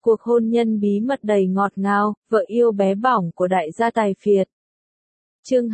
Cuộc hôn nhân bí mật đầy ngọt ngào, vợ yêu bé bỏng của đại gia tài phiệt. Chương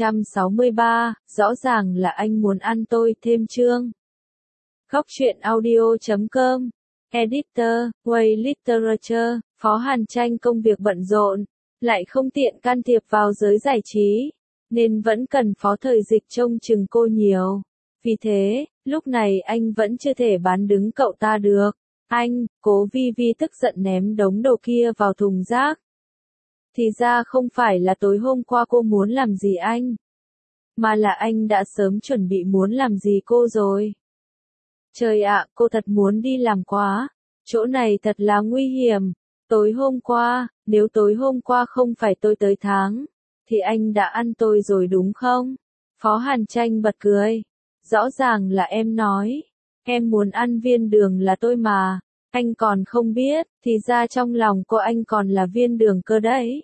263, rõ ràng là anh muốn ăn tôi thêm chương. Góc truyện audio.com, Editor, Way Literature, Phó Hàn Tranh công việc bận rộn, lại không tiện can thiệp vào giới giải trí, nên vẫn cần Phó Thời Dịch trông chừng cô nhiều. Vì thế, lúc này anh vẫn chưa thể bán đứng cậu ta được. Anh, Cố Vi Vi tức giận ném đống đồ kia vào thùng rác. Thì ra không phải là tối hôm qua cô muốn làm gì anh, mà là anh đã sớm chuẩn bị muốn làm gì cô rồi. Trời ạ, cô thật muốn đi làm quá, chỗ này thật là nguy hiểm. Tối hôm qua, nếu tối hôm qua không phải tôi tới tháng, thì anh đã ăn tôi rồi đúng không? Phó Hàn Tranh bật cười. Rõ ràng là em nói, em muốn ăn viên đường là tôi mà, anh còn không biết, thì ra trong lòng cô anh còn là viên đường cơ đấy.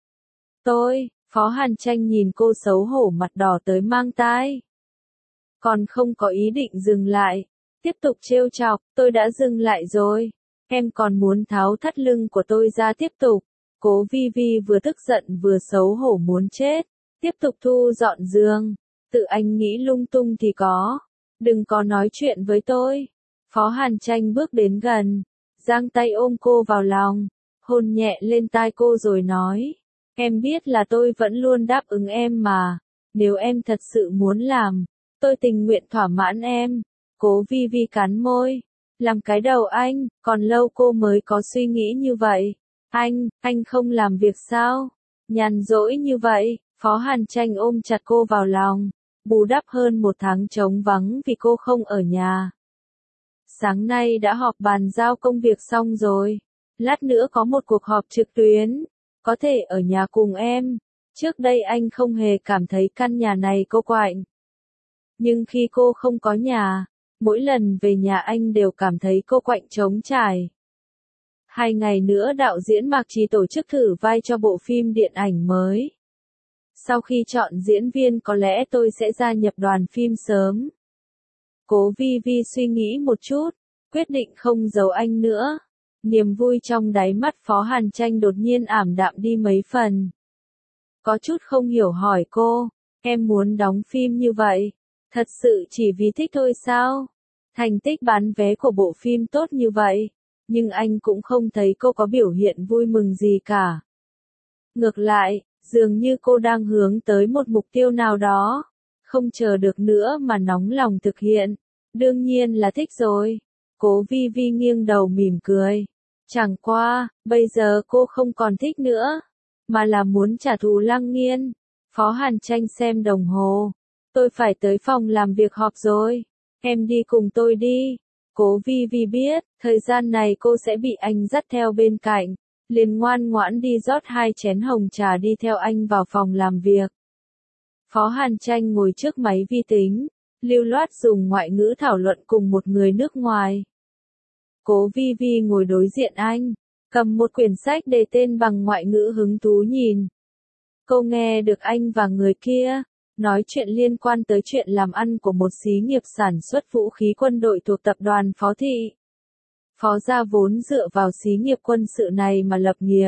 Tôi, Phó Hàn Tranh nhìn cô xấu hổ mặt đỏ tới mang tai. Còn không có ý định dừng lại, tiếp tục trêu chọc, tôi đã dừng lại rồi, em còn muốn tháo thắt lưng của tôi ra tiếp tục. Cố Vi Vi vừa tức giận vừa xấu hổ muốn chết, tiếp tục thu dọn giường. Tự anh nghĩ lung tung thì có, đừng có nói chuyện với tôi. Phó Hàn Tranh bước đến gần, giang tay ôm cô vào lòng, hôn nhẹ lên tai cô rồi nói, em biết là tôi vẫn luôn đáp ứng em mà, nếu em thật sự muốn làm, tôi tình nguyện thỏa mãn em. Cố Vi Vi cắn môi, làm cái đầu anh, còn lâu cô mới có suy nghĩ như vậy. Anh không làm việc sao? Nhàn rỗi như vậy. Phó Hàn Tranh ôm chặt cô vào lòng, bù đắp hơn một tháng trống vắng vì cô không ở nhà. Sáng nay đã họp bàn giao công việc xong rồi, lát nữa có một cuộc họp trực tuyến, có thể ở nhà cùng em. Trước đây anh không hề cảm thấy căn nhà này cô quạnh. Nhưng khi cô không có nhà, mỗi lần về nhà anh đều cảm thấy cô quạnh trống trải. 2 ngày nữa đạo diễn Mạc Trì tổ chức thử vai cho bộ phim điện ảnh mới. Sau khi chọn diễn viên có lẽ tôi sẽ gia nhập đoàn phim sớm. Cố Vi Vi suy nghĩ một chút, quyết định không giấu anh nữa. Niềm vui trong đáy mắt Phó Hàn Tranh đột nhiên ảm đạm đi mấy phần. Có chút không hiểu hỏi cô, em muốn đóng phim như vậy, thật sự chỉ vì thích thôi sao? Thành tích bán vé của bộ phim tốt như vậy, nhưng anh cũng không thấy cô có biểu hiện vui mừng gì cả. Ngược lại, dường như cô đang hướng tới một mục tiêu nào đó, không chờ được nữa mà nóng lòng thực hiện. Đương nhiên là thích rồi. Cố Vi Vi nghiêng đầu mỉm cười. Chẳng qua, bây giờ cô không còn thích nữa, mà là muốn trả thù Lăng Nghiên. Phó Hàn Tranh xem đồng hồ. Tôi phải tới phòng làm việc họp rồi. Em đi cùng tôi đi. Cố Vi Vi biết, thời gian này cô sẽ bị anh dắt theo bên cạnh. Liền ngoan ngoãn đi rót 2 chén hồng trà đi theo anh vào phòng làm việc. Phó Hàn Tranh ngồi trước máy vi tính, lưu loát dùng ngoại ngữ thảo luận cùng một người nước ngoài. Cố Vi Vi ngồi đối diện anh, cầm một quyển sách đề tên bằng ngoại ngữ hứng thú nhìn. Cô nghe được anh và người kia nói chuyện liên quan tới chuyện làm ăn của một xí nghiệp sản xuất vũ khí quân đội thuộc tập đoàn Phó Thị. Phó gia vốn dựa vào xí nghiệp quân sự này mà lập nghiệp.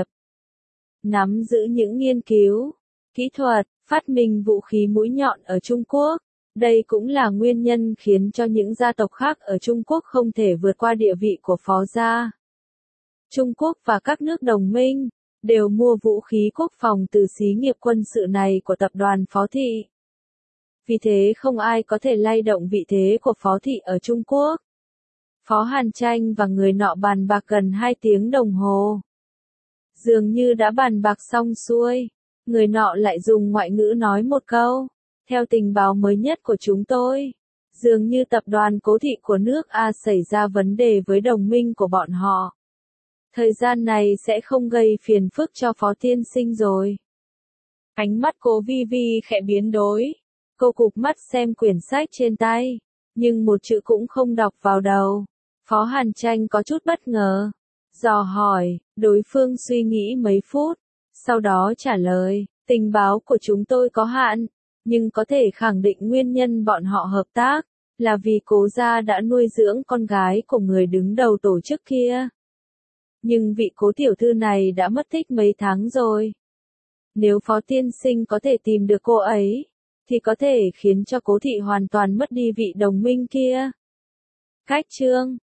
Nắm giữ những nghiên cứu, kỹ thuật, phát minh vũ khí mũi nhọn ở Trung Quốc. Đây cũng là nguyên nhân khiến cho những gia tộc khác ở Trung Quốc không thể vượt qua địa vị của Phó gia. Trung Quốc và các nước đồng minh đều mua vũ khí quốc phòng từ xí nghiệp quân sự này của tập đoàn Phó Thị. Vì thế không ai có thể lay động vị thế của Phó Thị ở Trung Quốc. Phó Hàn Tranh và người nọ bàn bạc gần 2 tiếng đồng hồ. Dường như đã bàn bạc xong xuôi, người nọ lại dùng ngoại ngữ nói một câu. Theo tình báo mới nhất của chúng tôi, dường như tập đoàn Cố Thị của nước A xảy ra vấn đề với đồng minh của bọn họ. Thời gian này sẽ không gây phiền phức cho Phó tiên sinh rồi. Ánh mắt Cố Vi Vi khẽ biến đổi. Cô cụp mắt xem quyển sách trên tay, nhưng một chữ cũng không đọc vào đầu. Phó Hàn Tranh có chút bất ngờ, dò hỏi, đối phương suy nghĩ mấy phút, sau đó trả lời, tình báo của chúng tôi có hạn, nhưng có thể khẳng định nguyên nhân bọn họ hợp tác, là vì Cố gia đã nuôi dưỡng con gái của người đứng đầu tổ chức kia. Nhưng vị cố tiểu thư này đã mất tích mấy tháng rồi. Nếu Phó tiên sinh có thể tìm được cô ấy, thì có thể khiến cho cố thị hoàn toàn mất đi vị đồng minh kia. Khách trương,